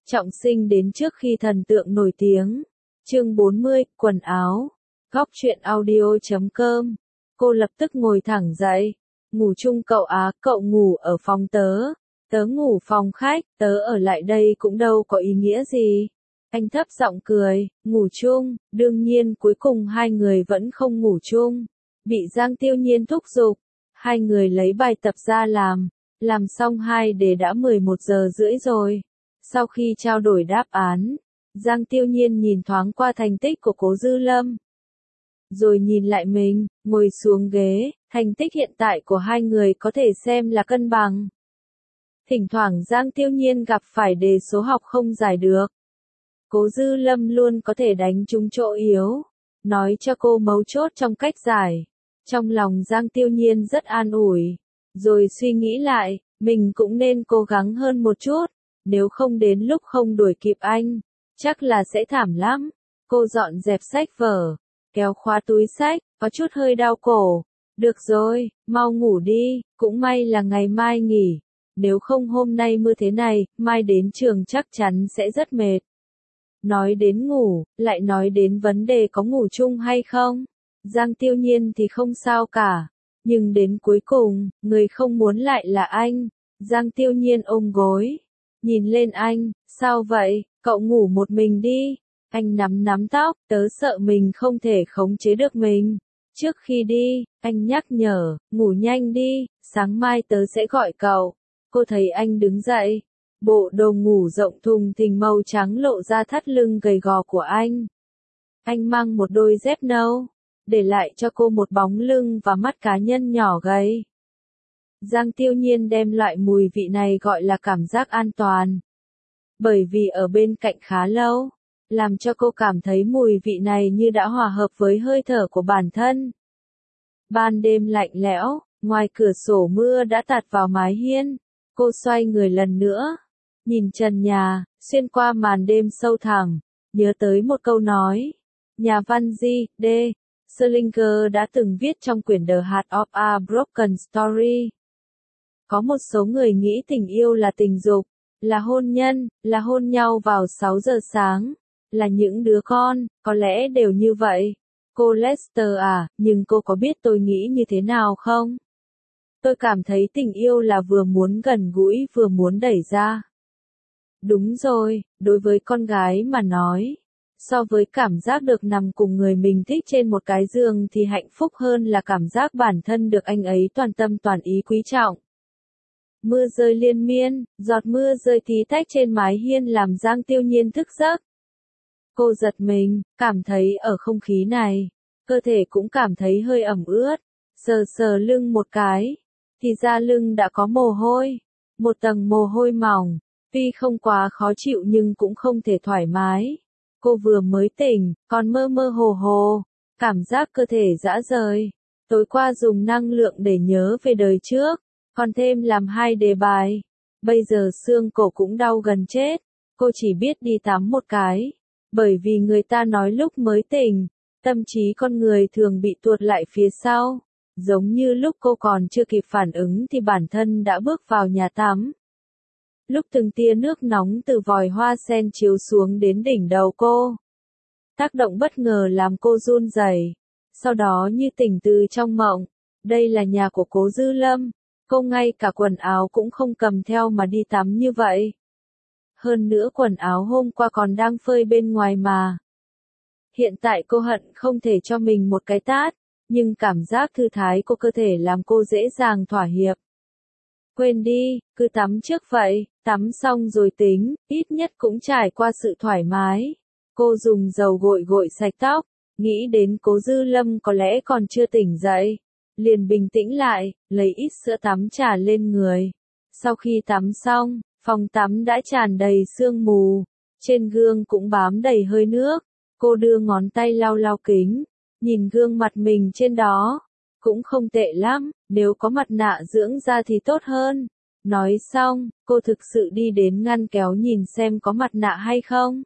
Trọng sinh đến trước khi thần tượng nổi tiếng. Chương 40, quần áo. Góc truyện audio.com. Cô lập tức ngồi thẳng dậy. Ngủ chung cậu á, cậu ngủ ở phòng tớ. Tớ ngủ phòng khách, tớ ở lại đây cũng đâu có ý nghĩa gì. Anh thấp giọng cười, ngủ chung, đương nhiên cuối cùng hai người vẫn không ngủ chung. Bị Giang Tiêu Nhiên thúc giục, hai người lấy bài tập ra làm xong 2 đề đã 11 giờ rưỡi rồi. Sau khi trao đổi đáp án, Giang Tiêu Nhiên nhìn thoáng qua thành tích của Cố Dư Lâm. Rồi nhìn lại mình, ngồi xuống ghế, thành tích hiện tại của hai người có thể xem là cân bằng. Thỉnh thoảng Giang Tiêu Nhiên gặp phải đề số học không giải được. Cố Dư Lâm luôn có thể đánh trúng chỗ yếu, nói cho cô mấu chốt trong cách giải. Trong lòng Giang Tiêu Nhiên rất an ủi, rồi suy nghĩ lại, mình cũng nên cố gắng hơn một chút, nếu không đến lúc không đuổi kịp anh, chắc là sẽ thảm lắm. Cô dọn dẹp sách vở, kéo khóa túi sách, có chút hơi đau cổ. Được rồi, mau ngủ đi, cũng may là ngày mai nghỉ, nếu không hôm nay mưa thế này, mai đến trường chắc chắn sẽ rất mệt. Nói đến ngủ, lại nói đến vấn đề có ngủ chung hay không. Giang Tiêu Nhiên thì không sao cả, nhưng đến cuối cùng, người không muốn lại là anh. Giang Tiêu Nhiên ôm gối, nhìn lên anh, sao vậy, cậu ngủ một mình đi. Anh nắm tóc, tớ sợ mình không thể khống chế được mình. Trước khi đi, anh nhắc nhở, ngủ nhanh đi, sáng mai tớ sẽ gọi cậu. Cô thấy anh đứng dậy, bộ đồ ngủ rộng thùng thình màu trắng lộ ra thắt lưng gầy gò của anh. Anh mang một đôi dép nâu, để lại cho cô một bóng lưng và mắt cá nhân nhỏ gầy. Giang Tiêu Nhiên đem loại mùi vị này gọi là cảm giác an toàn. Bởi vì ở bên cạnh khá lâu, làm cho cô cảm thấy mùi vị này như đã hòa hợp với hơi thở của bản thân. Ban đêm lạnh lẽo, ngoài cửa sổ mưa đã tạt vào mái hiên. Cô xoay người lần nữa, nhìn trần nhà, xuyên qua màn đêm sâu thẳm, nhớ tới một câu nói. Nhà văn G.D. Salinger đã từng viết trong quyển The Heart of a Broken Story. Có một số người nghĩ tình yêu là tình dục, là hôn nhân, là hôn nhau vào 6 giờ sáng, là những đứa con, có lẽ đều như vậy. Cô Lester à, nhưng cô có biết tôi nghĩ như thế nào không? Tôi cảm thấy tình yêu là vừa muốn gần gũi vừa muốn đẩy ra. Đúng rồi, đối với con gái mà nói, so với cảm giác được nằm cùng người mình thích trên một cái giường thì hạnh phúc hơn là cảm giác bản thân được anh ấy toàn tâm toàn ý quý trọng. Mưa rơi liên miên, giọt mưa rơi tí tách trên mái hiên làm Giang Tiêu Nhiên thức giấc. Cô giật mình, cảm thấy ở không khí này, cơ thể cũng cảm thấy hơi ẩm ướt, sờ lưng một cái, thì ra lưng đã có mồ hôi, một tầng mồ hôi mỏng, tuy không quá khó chịu nhưng cũng không thể thoải mái. Cô vừa mới tỉnh, còn mơ hồ, cảm giác cơ thể rã rời. Tối qua dùng năng lượng để nhớ về đời trước, còn thêm làm 2 đề bài. Bây giờ xương cổ cũng đau gần chết, cô chỉ biết đi tắm một cái. Bởi vì người ta nói lúc mới tỉnh, tâm trí con người thường bị tuột lại phía sau. Giống như lúc cô còn chưa kịp phản ứng thì bản thân đã bước vào nhà tắm. Lúc từng tia nước nóng từ vòi hoa sen chiếu xuống đến đỉnh đầu cô. Tác động bất ngờ làm cô run rẩy. Sau đó như tỉnh từ trong mộng. Đây là nhà của Cố Dư Lâm. Cô ngay cả quần áo cũng không cầm theo mà đi tắm như vậy. Hơn nữa quần áo hôm qua còn đang phơi bên ngoài mà. Hiện tại cô hận không thể cho mình một cái tát, nhưng cảm giác thư thái của cơ thể làm cô dễ dàng thỏa hiệp. Quên đi, cứ tắm trước vậy, tắm xong rồi tính, ít nhất cũng trải qua sự thoải mái. Cô dùng dầu gội sạch tóc, nghĩ đến Cố Dư Lâm có lẽ còn chưa tỉnh dậy. Liền bình tĩnh lại, lấy ít sữa tắm trà lên người. Sau khi tắm xong, phòng tắm đã tràn đầy sương mù, trên gương cũng bám đầy hơi nước. Cô đưa ngón tay lau kính, nhìn gương mặt mình trên đó, cũng không tệ lắm, nếu có mặt nạ dưỡng da thì tốt hơn. Nói xong, cô thực sự đi đến ngăn kéo nhìn xem có mặt nạ hay không.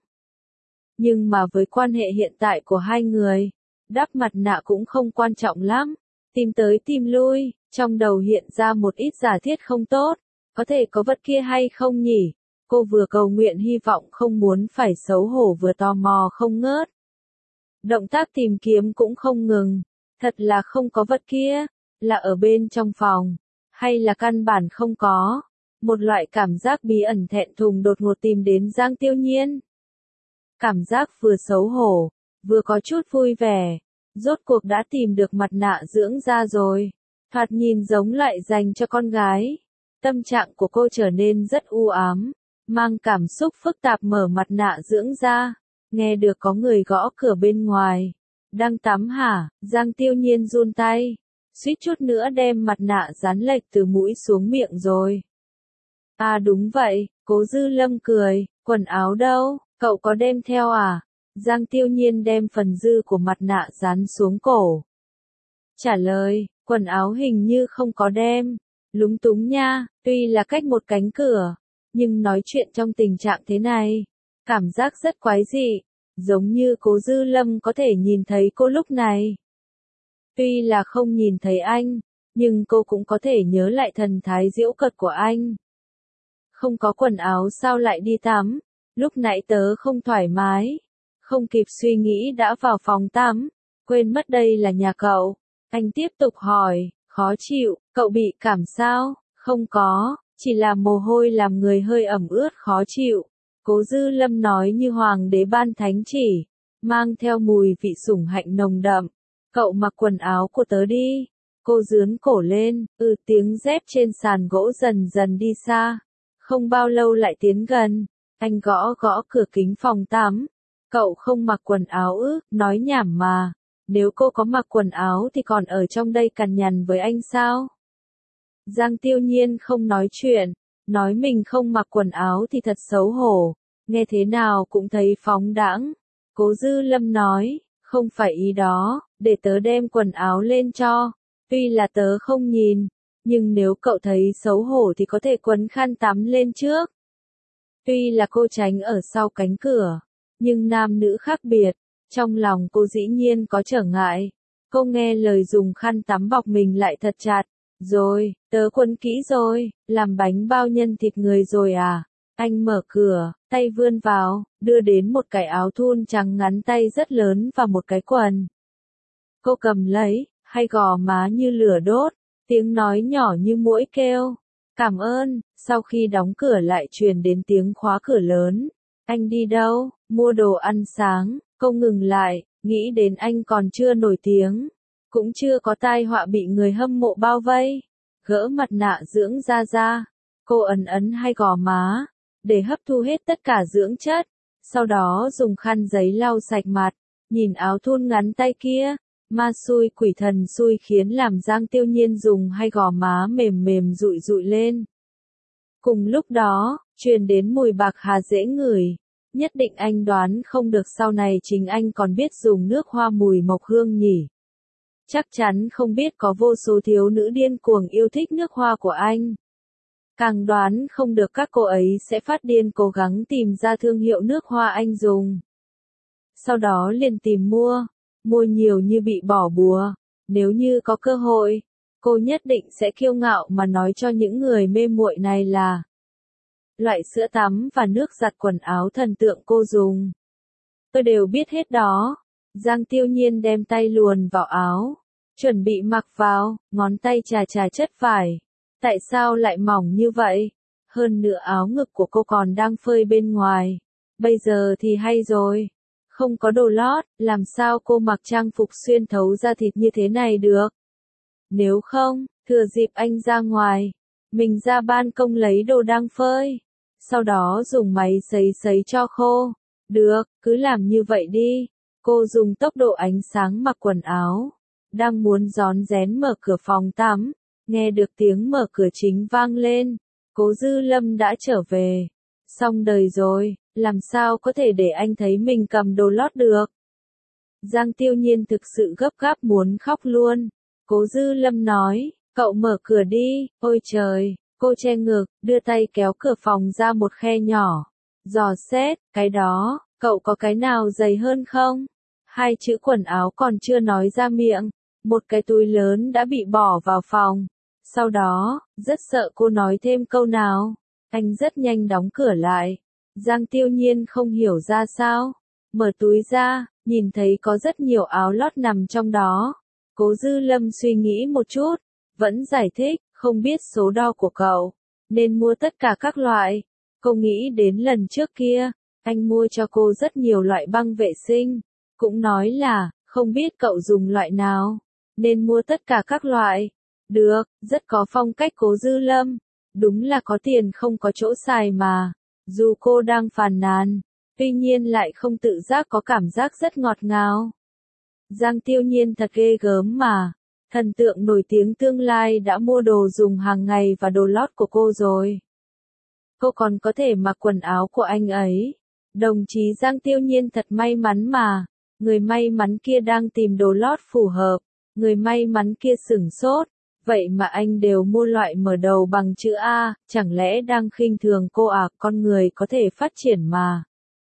Nhưng mà với quan hệ hiện tại của hai người, đắp mặt nạ cũng không quan trọng lắm. Tìm tới tìm lui, trong đầu hiện ra một ít giả thiết không tốt, có thể có vật kia hay không nhỉ? Cô vừa cầu nguyện hy vọng không muốn phải xấu hổ vừa tò mò không ngớt. Động tác tìm kiếm cũng không ngừng. Thật là không có vật kia. Là ở bên trong phòng. Hay là căn bản không có. Một loại cảm giác bí ẩn thẹn thùng đột ngột tìm đến Giang Tiêu Nhiên. Cảm giác vừa xấu hổ, vừa có chút vui vẻ. Rốt cuộc đã tìm được mặt nạ dưỡng da rồi. Thoạt nhìn giống lại dành cho con gái. Tâm trạng của cô trở nên rất u ám. Mang cảm xúc phức tạp mở mặt nạ dưỡng da. Nghe được có người gõ cửa bên ngoài. Đang tắm hả? Giang Tiêu Nhiên run tay. Suýt chút nữa đem mặt nạ dán lệch từ mũi xuống miệng rồi. À đúng vậy, Cố Dư Lâm cười, quần áo đâu, cậu có đem theo à? Giang Tiêu Nhiên đem phần dư của mặt nạ dán xuống cổ. Trả lời, quần áo hình như không có đem. Lúng túng nha, tuy là cách một cánh cửa, nhưng nói chuyện trong tình trạng thế này, cảm giác rất quái dị, giống như Cố Dư Lâm có thể nhìn thấy cô lúc này. Tuy là không nhìn thấy anh, nhưng cô cũng có thể nhớ lại thần thái giễu cợt của anh. Không có quần áo sao lại đi tắm, lúc nãy tớ không thoải mái. Không kịp suy nghĩ đã vào phòng tắm, quên mất đây là nhà cậu. Anh tiếp tục hỏi, khó chịu, cậu bị cảm sao? Không có, chỉ là mồ hôi làm người hơi ẩm ướt khó chịu. Cố Dư Lâm nói như hoàng đế ban thánh chỉ, mang theo mùi vị sủng hạnh nồng đậm. Cậu mặc quần áo của tớ đi. Cô dướn cổ lên, tiếng dép trên sàn gỗ dần dần đi xa. Không bao lâu lại tiến gần, anh gõ gõ cửa kính phòng tắm. Cậu không mặc quần áo ư, nói nhảm mà. Nếu cô có mặc quần áo thì còn ở trong đây cằn nhằn với anh sao? Giang Tiêu Nhiên không nói chuyện, nói mình không mặc quần áo thì thật xấu hổ, nghe thế nào cũng thấy phóng đãng. Cố Dư Lâm nói, không phải ý đó, để tớ đem quần áo lên cho, tuy là tớ không nhìn, nhưng nếu cậu thấy xấu hổ thì có thể quấn khăn tắm lên trước. Tuy là cô tránh ở sau cánh cửa, nhưng nam nữ khác biệt, trong lòng cô dĩ nhiên có trở ngại. Cô nghe lời dùng khăn tắm bọc mình lại thật chặt. Rồi, tớ quấn kỹ rồi, làm bánh bao nhân thịt người rồi à? Anh mở cửa, tay vươn vào, đưa đến một cái áo thun trắng ngắn tay rất lớn và một cái quần. Cô cầm lấy, hai gò má như lửa đốt, tiếng nói nhỏ như muỗi kêu. Cảm ơn, sau khi đóng cửa lại truyền đến tiếng khóa cửa lớn. Anh đi đâu? Mua đồ ăn sáng. Cô ngừng lại, nghĩ đến anh còn chưa nổi tiếng. Cũng chưa có tai họa bị người hâm mộ bao vây. Gỡ mặt nạ dưỡng da ra. Cô ấn ấn hai gò má, để hấp thu hết tất cả dưỡng chất. Sau đó dùng khăn giấy lau sạch mặt. Nhìn áo thun ngắn tay kia. Ma xui quỷ thần xui khiến làm Giang Tiêu Nhiên dùng hai gò má mềm mềm dụi dụi lên. Cùng lúc đó, truyền đến mùi bạc hà dễ ngửi. Nhất định anh đoán không được sau này chính anh còn biết dùng nước hoa mùi mộc hương nhỉ. Chắc chắn không biết có vô số thiếu nữ điên cuồng yêu thích nước hoa của anh. Càng đoán không được các cô ấy sẽ phát điên cố gắng tìm ra thương hiệu nước hoa anh dùng. Sau đó liền tìm mua nhiều như bị bỏ bùa. Nếu như có cơ hội, cô nhất định sẽ kiêu ngạo mà nói cho những người mê muội này là loại sữa tắm và nước giặt quần áo thần tượng cô dùng. Tôi đều biết hết đó. Giang Tiêu Nhiên đem tay luồn vào áo, chuẩn bị mặc vào, ngón tay chà chà chất vải. Tại sao lại mỏng như vậy? Hơn nữa áo ngực của cô còn đang phơi bên ngoài. Bây giờ thì hay rồi. Không có đồ lót, làm sao cô mặc trang phục xuyên thấu da thịt như thế này được? Nếu không, thừa dịp anh ra ngoài, mình ra ban công lấy đồ đang phơi. Sau đó dùng máy sấy cho khô. Được, cứ làm như vậy đi. Cô dùng tốc độ ánh sáng mặc quần áo. Đang muốn rón rén mở cửa phòng tắm. Nghe được tiếng mở cửa chính vang lên. Cố Dư Lâm đã trở về. Xong đời rồi, làm sao có thể để anh thấy mình cầm đồ lót được. Giang Tiêu Nhiên thực sự gấp gáp muốn khóc luôn. Cố Dư Lâm nói, cậu mở cửa đi, ôi trời. Cô che ngực, đưa tay kéo cửa phòng ra một khe nhỏ. Dò xét, cái đó, cậu có cái nào dày hơn không? Hai chữ quần áo còn chưa nói ra miệng. Một cái túi lớn đã bị bỏ vào phòng. Sau đó, rất sợ cô nói thêm câu nào. Anh rất nhanh đóng cửa lại. Giang Tiêu Nhiên không hiểu ra sao. Mở túi ra, nhìn thấy có rất nhiều áo lót nằm trong đó. Cố Dư Lâm suy nghĩ một chút, vẫn giải thích, không biết số đo của cậu, nên mua tất cả các loại. Cô nghĩ đến lần trước kia, anh mua cho cô rất nhiều loại băng vệ sinh, cũng nói là, không biết cậu dùng loại nào, nên mua tất cả các loại. Được, rất có phong cách Cố Dư Lâm, đúng là có tiền không có chỗ xài mà. Dù cô đang phàn nàn, tuy nhiên lại không tự giác có cảm giác rất ngọt ngào. Giang Tiêu Nhiên thật ghê gớm mà. Thần tượng nổi tiếng tương lai đã mua đồ dùng hàng ngày và đồ lót của cô rồi. Cô còn có thể mặc quần áo của anh ấy. Đồng chí Giang Tiêu Nhiên thật may mắn mà. Người may mắn kia đang tìm đồ lót phù hợp. Người may mắn kia sửng sốt. Vậy mà anh đều mua loại mở đầu bằng chữ A, chẳng lẽ đang khinh thường cô à? Con người có thể phát triển mà.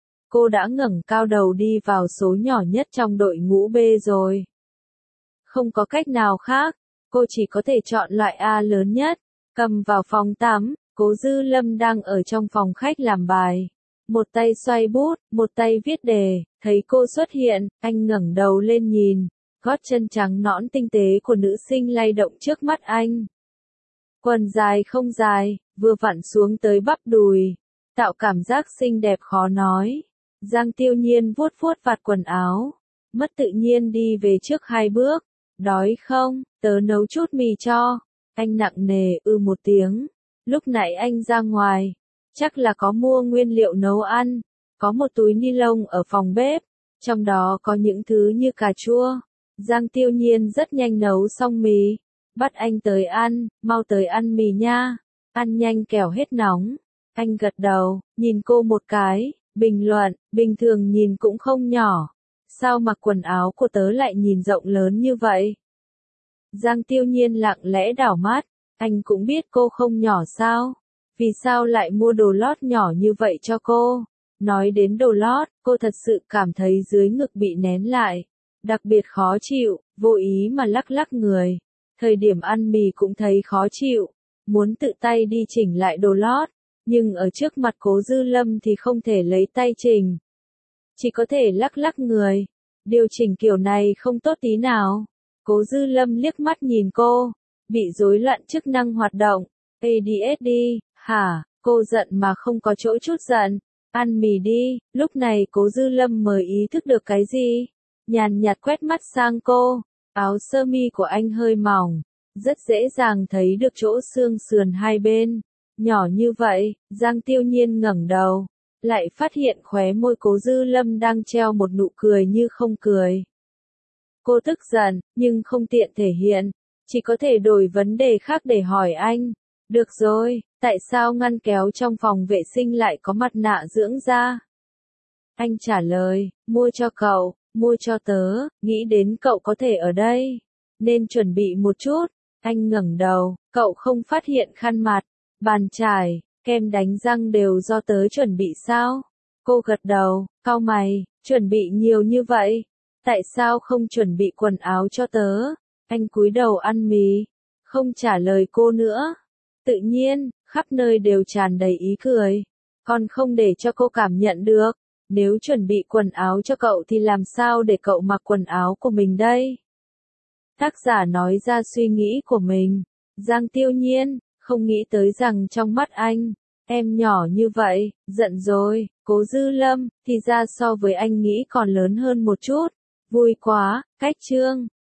Cô đã ngẩng cao đầu đi vào số nhỏ nhất trong đội ngũ B rồi. Không có cách nào khác, cô chỉ có thể chọn loại A lớn nhất. Cầm vào phòng tắm, Cố Dư Lâm đang ở trong phòng khách làm bài. Một tay xoay bút, một tay viết đề, thấy cô xuất hiện, anh ngẩng đầu lên nhìn. Gót chân trắng nõn tinh tế của nữ sinh lay động trước mắt anh. Quần dài không dài, vừa vặn xuống tới bắp đùi, tạo cảm giác xinh đẹp khó nói. Giang Tiêu Nhiên vuốt vuốt vạt quần áo, mất tự nhiên đi về trước 2 bước. Đói không, tớ nấu chút mì cho. Anh nặng nề một tiếng. Lúc nãy anh ra ngoài, chắc là có mua nguyên liệu nấu ăn. Có một túi ni lông ở phòng bếp, trong đó có những thứ như cà chua. Giang Tiêu Nhiên rất nhanh nấu xong mì, bắt anh tới ăn, mau tới ăn mì nha, ăn nhanh kẻo hết nóng. Anh gật đầu, nhìn cô một cái, bình luận, bình thường nhìn cũng không nhỏ. Sao mặc quần áo của tớ lại nhìn rộng lớn như vậy? Giang Tiêu Nhiên lặng lẽ đảo mắt, anh cũng biết cô không nhỏ sao? Vì sao lại mua đồ lót nhỏ như vậy cho cô? Nói đến đồ lót, cô thật sự cảm thấy dưới ngực bị nén lại. Đặc biệt khó chịu, vô ý mà lắc lắc người. Thời điểm ăn mì cũng thấy khó chịu, muốn tự tay đi chỉnh lại đồ lót, nhưng ở trước mặt Cố Dư Lâm thì không thể lấy tay chỉnh. Chỉ có thể lắc lắc người. Điều chỉnh kiểu này không tốt tí nào. Cố Dư Lâm liếc mắt nhìn cô, bị rối loạn chức năng hoạt động. ADHD, hả? Cô giận mà không có chỗ chút giận. Ăn mì đi. Lúc này Cố Dư Lâm mới ý thức được cái gì. Nhàn nhạt quét mắt sang cô, áo sơ mi của anh hơi mỏng, rất dễ dàng thấy được chỗ xương sườn hai bên. Nhỏ như vậy, Giang Tiêu Nhiên ngẩng đầu, lại phát hiện khóe môi Cố Dư Lâm đang treo một nụ cười như không cười. Cô tức giận, nhưng không tiện thể hiện, chỉ có thể đổi vấn đề khác để hỏi anh. Được rồi, tại sao ngăn kéo trong phòng vệ sinh lại có mặt nạ dưỡng da? Anh trả lời, mua cho cậu. Mua cho tớ, nghĩ đến cậu có thể ở đây, nên chuẩn bị một chút. Anh ngẩng đầu, cậu không phát hiện khăn mặt, bàn chải, kem đánh răng đều do tớ chuẩn bị sao? Cô gật đầu, cau mày, chuẩn bị nhiều như vậy, tại sao không chuẩn bị quần áo cho tớ? Anh cúi đầu ăn mì, không trả lời cô nữa. Tự nhiên, khắp nơi đều tràn đầy ý cười, còn không để cho cô cảm nhận được. Nếu chuẩn bị quần áo cho cậu thì làm sao để cậu mặc quần áo của mình đây? Tác giả nói ra suy nghĩ của mình. Giang Tiêu Nhiên, không nghĩ tới rằng trong mắt anh, em nhỏ như vậy, giận rồi. Cố Dư Lâm, thì ra so với anh nghĩ còn lớn hơn một chút. Vui quá, cách chương.